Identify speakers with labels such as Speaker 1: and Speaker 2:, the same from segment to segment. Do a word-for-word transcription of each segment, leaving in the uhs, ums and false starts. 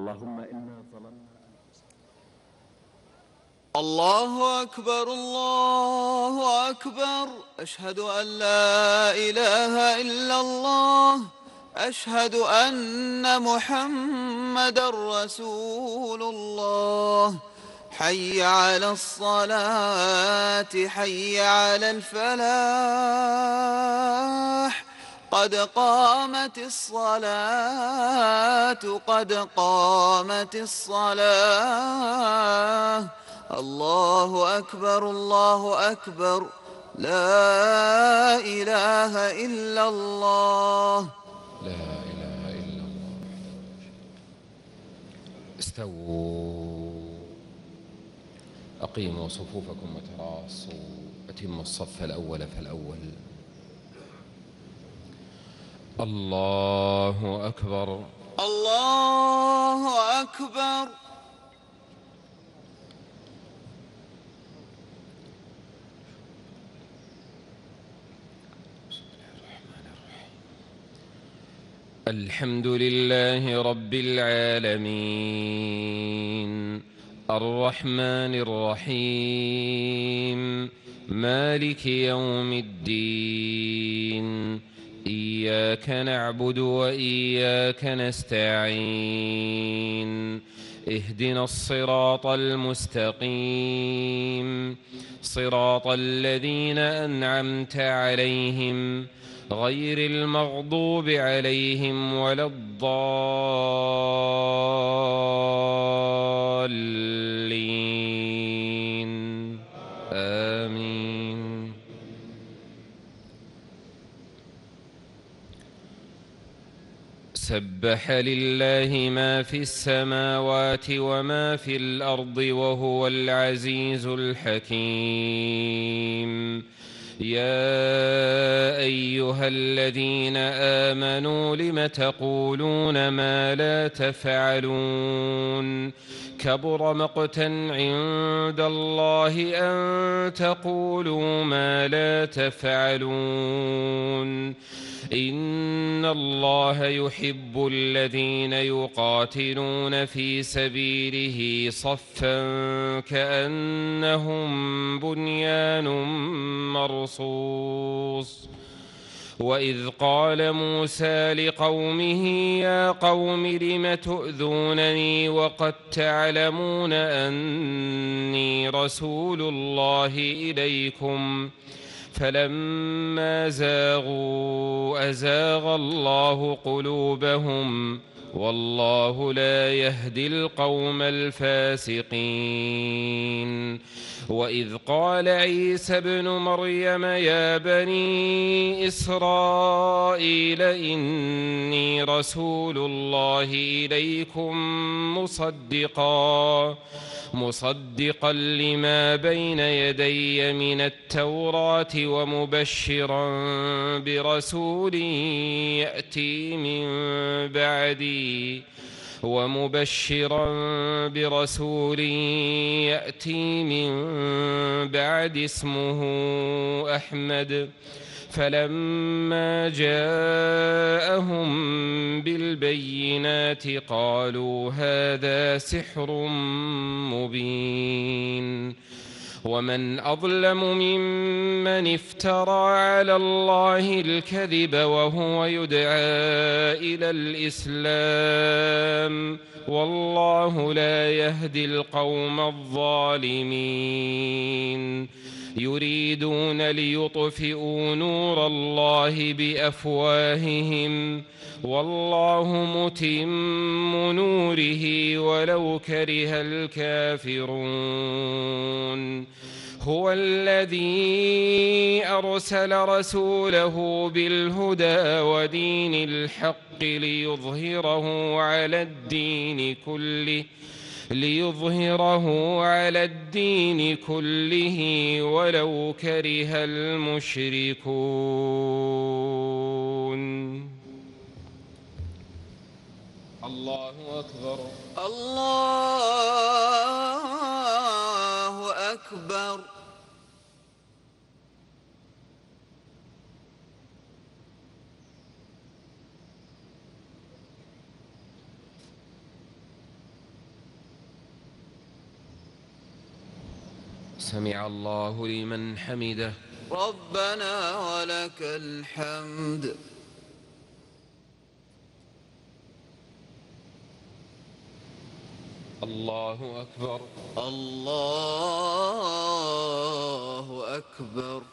Speaker 1: اللهم إنا ظلمنا.
Speaker 2: الله أكبر الله أكبر، أشهد أن لا إله إلا الله، أشهد أن محمدا رسول الله. حي على الصلاة حي على الفلاح، قد قامت الصلاة قد قامت الصلاة. الله أكبر الله أكبر، لا إله إلا الله.
Speaker 3: لا إله إلا الله. استووا، أقيموا صفوفكم وتراصوا، أتموا الصف الأول فالأول. الله أكبر
Speaker 2: الله أكبر.
Speaker 3: الحمد لله رب العالمين، الرحمن الرحيم، مالك يوم الدين. إياك نعبد وإياك نستعين، اهدنا الصراط المستقيم، صراط الذين أنعمت عليهم غير المغضوب عليهم ولا الضالين، آمين. سبح لله ما في السماوات وما في الأرض وهو العزيز الحكيم. يا أيها الذين آمنوا لم تقولون ما لا تفعلون؟ كبر مقتا عند الله أن تقولوا ما لا تفعلون. إن الله يحب الذين يقاتلون في سبيله صفا كأنهم بنيان مرصوص. وإذ قال موسى لقومه يا قوم لم تؤذونني وقد تعلمون أني رسول الله إليكم؟ فلما زاغوا أزاغ الله قلوبهم، والله لا يهدي القوم الفاسقين. وإذ قال عيسى ابن مريم يا بني إسرائيل إني رسول الله إليكم مصدقا مصدقا لما بين يدي من التوراة ومبشرا برسول يأتي من بعدي ومبشرا برسول يأتي من بعد اسمه أحمد. فلما جاءهم بالبينات قالوا هذا سحر مبين. ومن أظلم ممن افترى على الله الكذب وهو يدعى إلى الإسلام، والله لا يهدي القوم الظالمين. يريدون ليطفئوا نور الله بأفواههم، والله متم نوره ولو كره الكافرون. هو الذي أرسل رسوله بالهدى ودين الحق ليظهره على الدين كله ليظهره على الدين كله ولو كره المشركون. الله أكبر
Speaker 2: الله أكبر.
Speaker 3: سمع الله لمن حمده.
Speaker 2: ربنا ولك الحمد.
Speaker 3: الله أكبر.
Speaker 2: الله أكبر.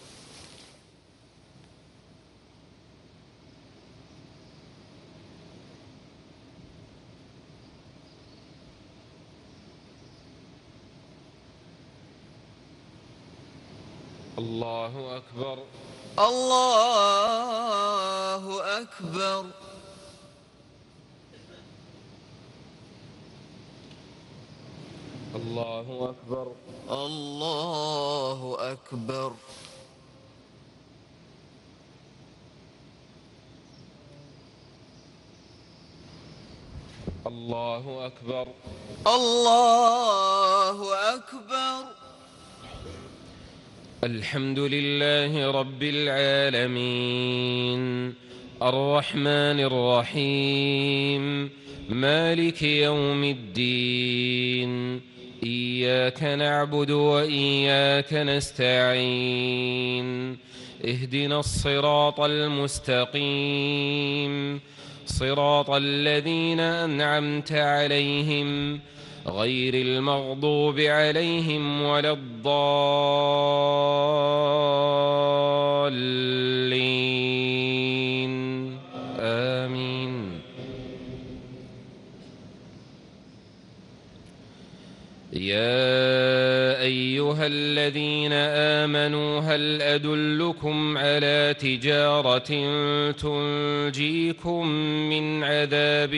Speaker 3: الله أكبر.
Speaker 2: الله أكبر.
Speaker 3: الله أكبر.
Speaker 2: الله أكبر.
Speaker 3: الله أكبر.
Speaker 2: الله أكبر.
Speaker 3: الحمد لله رب العالمين الرحمن الرحيم مالك يوم الدين. إياك نعبد وإياك نستعين. اهدنا الصراط المستقيم صراط الذين أنعمت عليهم غير المغضوب عليهم ولا الضالين. آمين. يا أيها الذين آمنوا هل أدلكم على تجارة تنجيكم من عذاب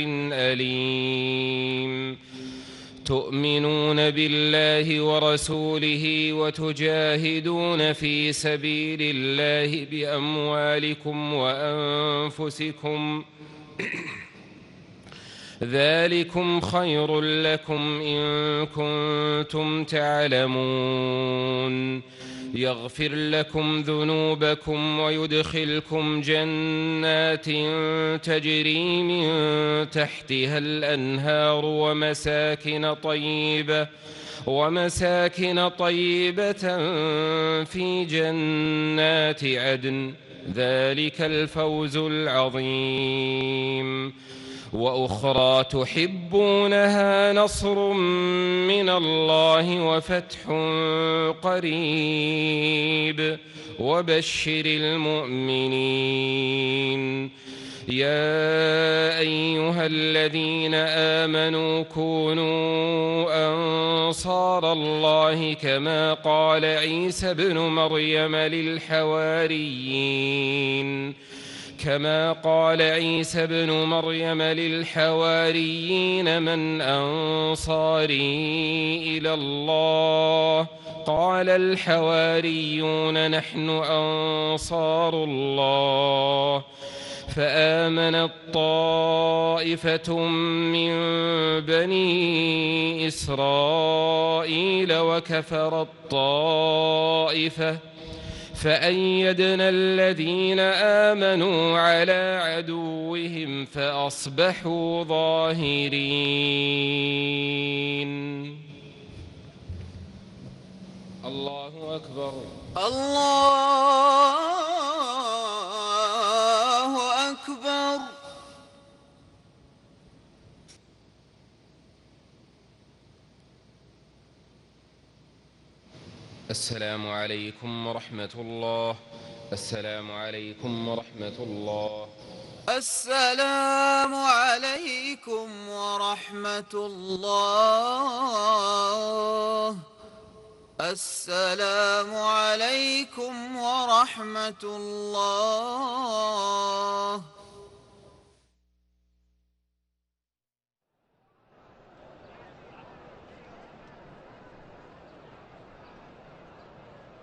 Speaker 3: أليم تؤمنون بالله ورسوله وتجاهدون في سبيل الله بأموالكم وأنفسكم ذلكم خير لكم إن كنتم تعلمون. يغفر لكم ذنوبكم ويدخلكم جنات تجري من تحتها الأنهار ومساكن طيبة ومساكن طيبة في جنات عدن ذلك الفوز العظيم. وأخرى تحبونها نصر من الله وفتح قريب وبشر المؤمنين. يا أيها الذين آمنوا كونوا أنصار الله كما قال عيسى ابن مريم للحواريين كما قال عيسى ابن مريم للحواريين من أنصاري إلى الله قال الحواريون نحن أنصار الله. فآمنت طائفة من بني إسرائيل وكفرت طائفة فأيدنا الذين آمنوا على عدوهم فأصبحوا ظاهرين. الله أكبر.
Speaker 2: الله أكبر.
Speaker 3: السلام عليكم ورحمة الله. السلام عليكم ورحمة الله.
Speaker 2: السلام عليكم ورحمة الله. السلام عليكم ورحمة الله.